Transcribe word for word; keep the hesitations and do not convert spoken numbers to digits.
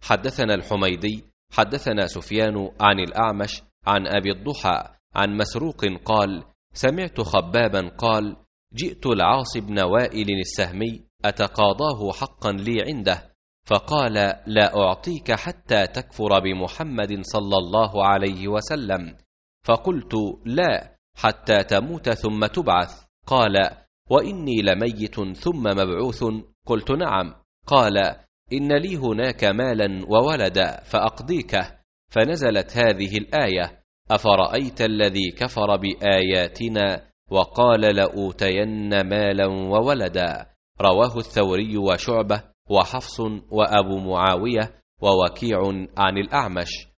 حدثنا الحميدي حدثنا سفيان عن الأعمش عن أبي الضحى عن مسروق قال: سمعت خبابا قال: جئت العاص بن وائل السهمي أتقاضاه حقا لي عنده، فقال: لا أعطيك حتى تكفر بمحمد صلى الله عليه وسلم. فقلت: لا، حتى تموت ثم تبعث. قال: وإني لميت ثم مبعوث؟ قلت: نعم. قال: إن لي هناك مالا وولدا فأقضيكه. فنزلت هذه الآية: أفرأيت الذي كفر بآياتنا وقال لأوتين مالا وولدا. رواه الثوري وشعبة وحفص وأبو معاوية ووكيع عن الأعمش.